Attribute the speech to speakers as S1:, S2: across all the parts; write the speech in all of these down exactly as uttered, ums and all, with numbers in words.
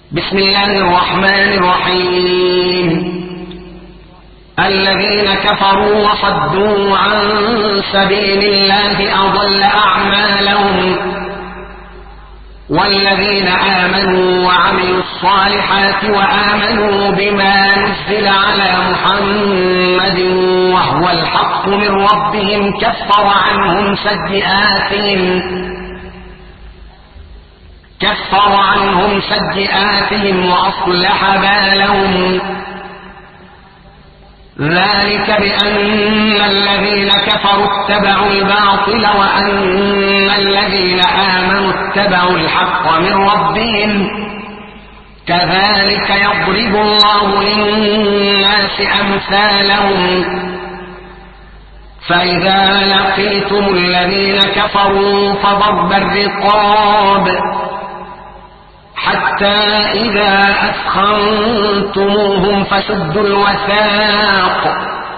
S1: بسم الله الرحمن الرحيم. الذين كفروا وصدوا عن سبيل الله أضل أعمالهم، والذين آمنوا وعملوا الصالحات وآمنوا بما نزل على محمد وهو الحق من ربهم كفر عنهم سيئاتهم كفر عنهم سيئاتهم وأصلح بالهم. ذلك بأن الذين كفروا اتبعوا الباطل وأن الذين آمنوا اتبعوا الحق من ربهم، كذلك يضرب الله للناس أمثالهم. فإذا لقيتم الذين كفروا فضرب الرقاب حتى إذا أثخنتموهم فشدوا الوثاق،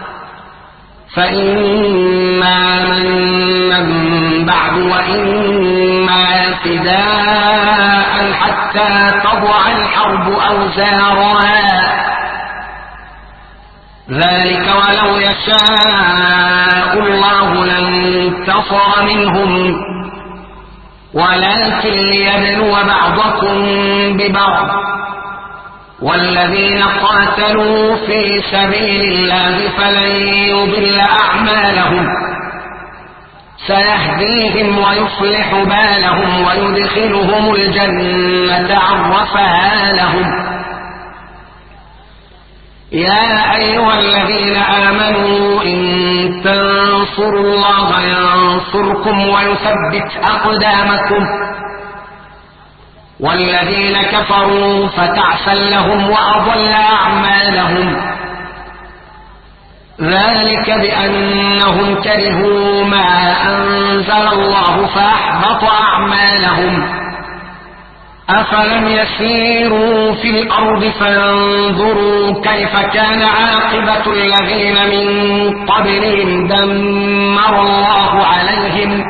S1: فإما منا بعد وإما فداء حتى تضع الحرب أوزارها. ذلك ولو يشاء الله لانتصر منهم، ولكن ليبلو بعضكم ببعض. والذين قاتلوا في سبيل الله فلن يضل أعمالهم، سيهديهم ويصلح بالهم ويدخلهم الجنة عرفها لهم. يا أيها الذين آمنوا إن تنصروا الله ينصركم ويثبت أقدامكم، والذين كفروا فتعسا لهم وأضل أعمالهم. ذلك بأنهم كرهوا ما أنزل الله فأحبط أعمالهم. أفلم يسيروا في الأرض فينظروا كيف كان عاقبة الذين من قبلهم دمر الله عليهم،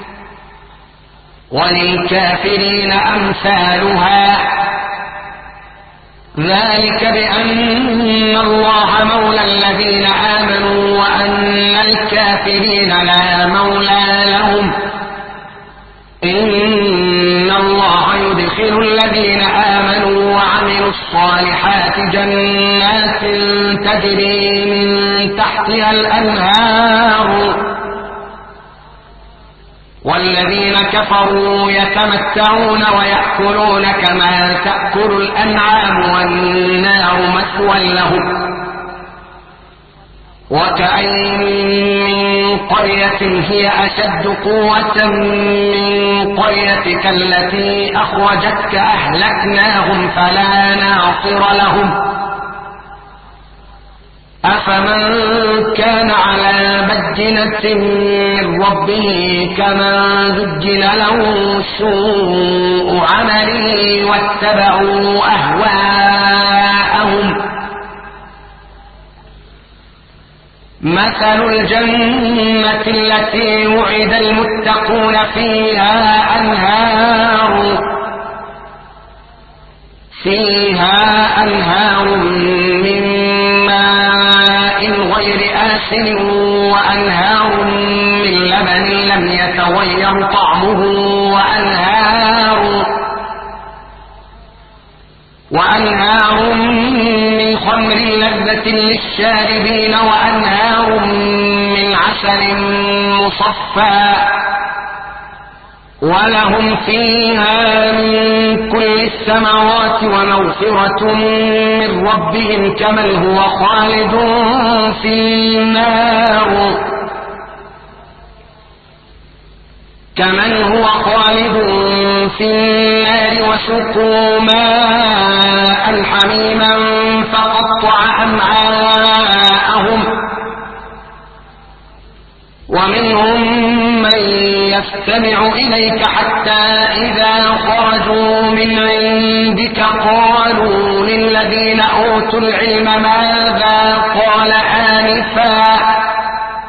S1: وللكافرين أمثالها. ذلك بأن الله مولى الذين آمنوا وأن الكافرين لا مولى لهم. إن الله يدخل الذين آمنوا وعملوا الصالحات جنات تجري من تحتها الأنهار، والذين كفروا يتمتعون ويأكلون كما تأكل الأنعام والنار مثوى لهم. وكأين من قرية هي أشد قوة من قريتك التي أخرجتك أهلكناهم فلا ناصر لهم. أفمن كان على بينة من ربه كمن زين له سوء عمله واتبعوا أهواءهم. مثل الجنة التي وعد المتقون فيها أنهار فيها أنهار من ماء غير آسن وأنهار من لبن لم يتغير طعمه وأنهار وأنهار من خمر لذة للشاربين وأنهار من عسل مصفى ولهم فيها من كل الثمرات ومغفرة من ربهم كمن هو خالد في النار كمن هو خالد في النار وسقوا ماء حميما فقطع أمعاءهم. ومنهم من يستمع إليك حتى إذا خرجوا من عندك قالوا للذين أوتوا العلم ماذا قال آنفا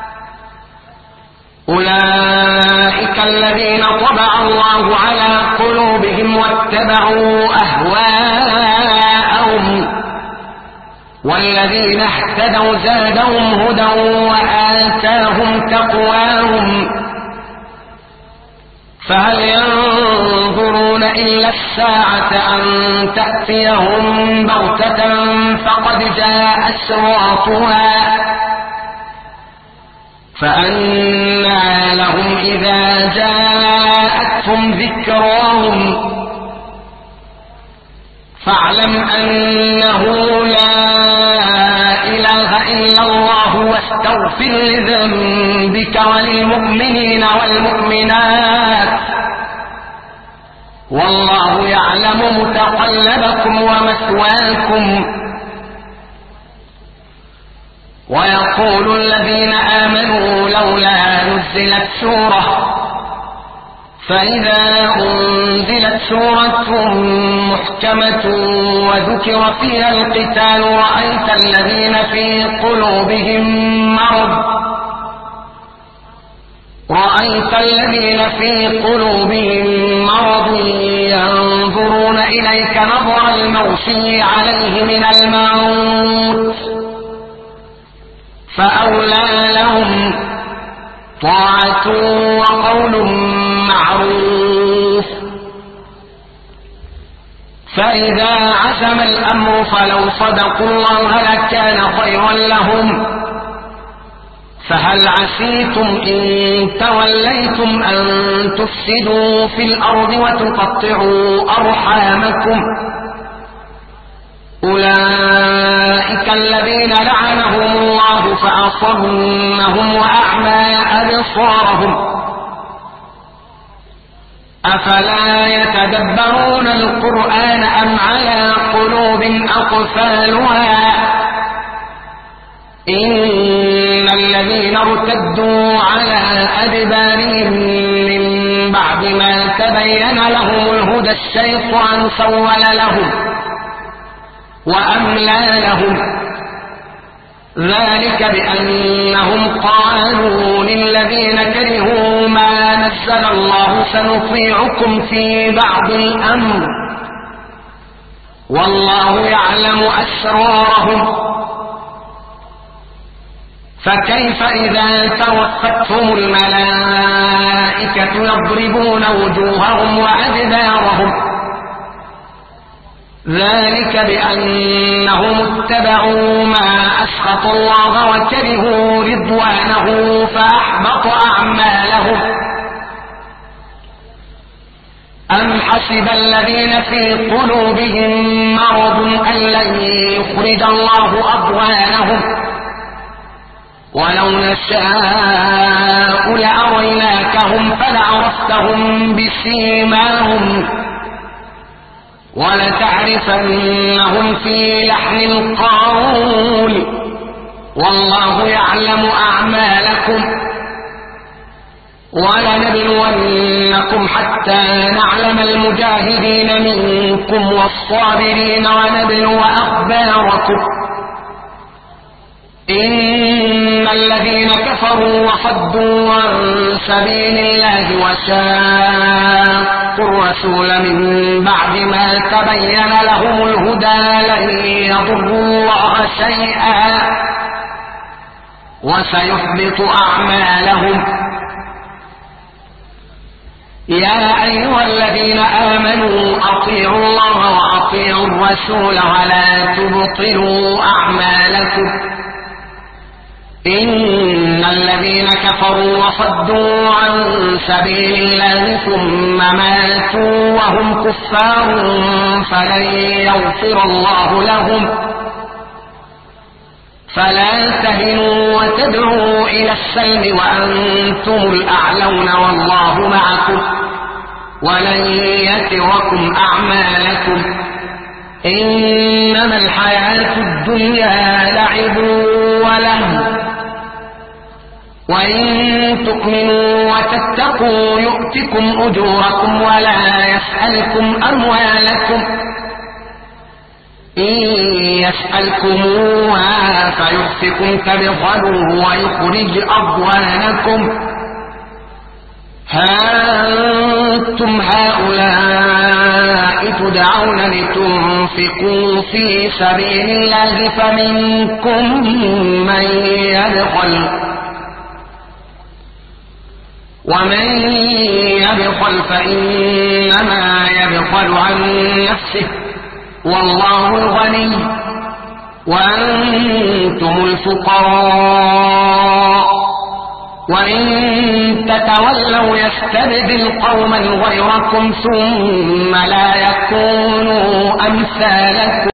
S1: أولئك الذين طبع الله على قلوبهم قلوبهم واتبعوا أهواءهم، والذين اهتدوا زادهم هدى وآتاهم تقواهم. فهل ينظرون إلا الساعة أن تأتيهم بغتة فقد جاء أشراطها، فأنى لهم إذا جاءتهم ذكراهم. فاعلم أنه لا إله إلا الله واستغفر لذنبك وللمؤمنين والمؤمنات، والله يعلم متقلبكم ومثواكم. ويقول الذين آمنوا لولا نزلت سورة، فإذا أنزلت سورة محكمة وذكر فيها القتال رأيت الذين في قلوبهم مرض رأيت الذين في قلوبهم مرض ينظرون إليك نظر المغشي عليه من الموت، فأولى لهم طاعة وقول معروف. فإذا عزم الأمر فلو صدقوا الله لكان خيرا لهم. فهل عسيتم إن توليتم أن تفسدوا في الأرض وتقطعوا أرحامكم؟ أولئك الذين لعنهم الله فأصمهم وأعمى أبصارهم. أفلا يتدبرون القرآن أم على قلوب أقفالها؟ إن الذين ارتدوا على أدبارهم من بعد ما تبين لهم الهدى الشيطان سول لهم وأملى لهم، ذلك بأنهم قالوا للذين كرهوا ما نزل الله سنطيعكم في بعض الأمر والله يعلم أسرارهم. فكيف إذا توفتهم الملائكة يضربون وجوههم وأدبارهم؟ ذلك بأنهم اتبعوا ما أسخط الله وكرهوا رضوانه فأحبط أعمالهم. أم حسب الذين في قلوبهم مرض أن لن يخرج الله أضغانهم ولو نشاء لأريناكهم فلعرفتهم بسيماهم ولتعرفنهم في لحن القول والله يعلم أعمالكم. ولنبلونكم حتى نعلم المجاهدين منكم والصابرين ونبلو أخباركم. إن الذين كفروا وصدوا عن سبيل الله وشاقوا الرسول من بعد ما تبين لهم الهدى لن يضروا الله شيئا وسيحبط أعمالهم. يا أيها الذين آمنوا أطيعوا الله وأطيعوا الرسول ولا تبطلوا أعمالكم. إن الذين كفروا وصدوا عن سبيل الله ثم ماتوا وهم كفار فلن يغفر الله لهم. فلا تهنوا وتدعوا إلى السلم وأنتم الأعلون والله معكم ولن يتركم أعمالكم. إنما الحياة الدنيا لعب ولهو وإن تؤمنوا وتتقوا يؤتكم أجوركم ولا يسألكم أموالكم. إن يسألكموها فيحفكم تبخلوا ويخرج أضوانكم. ها أنتم هؤلاء تدعون لتنفقوا في سبيل الله فمنكم من يبخل ومن يبخل فإنما يبخل عن نفسه والله الغني وأنتم الفقراء وإن تتولوا يستبدل قوما غيركم ثم لا يكونوا أمثالكم